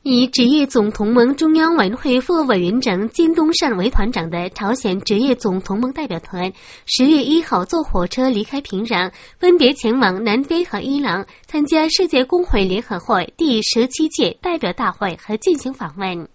以职业总同盟中央委员会副委员长金东善为团长的朝鲜职业总同盟代表团10月1号坐火车离开平壤，分别前往南非和伊朗参加世界工会联合会第17届代表大会和进行访问。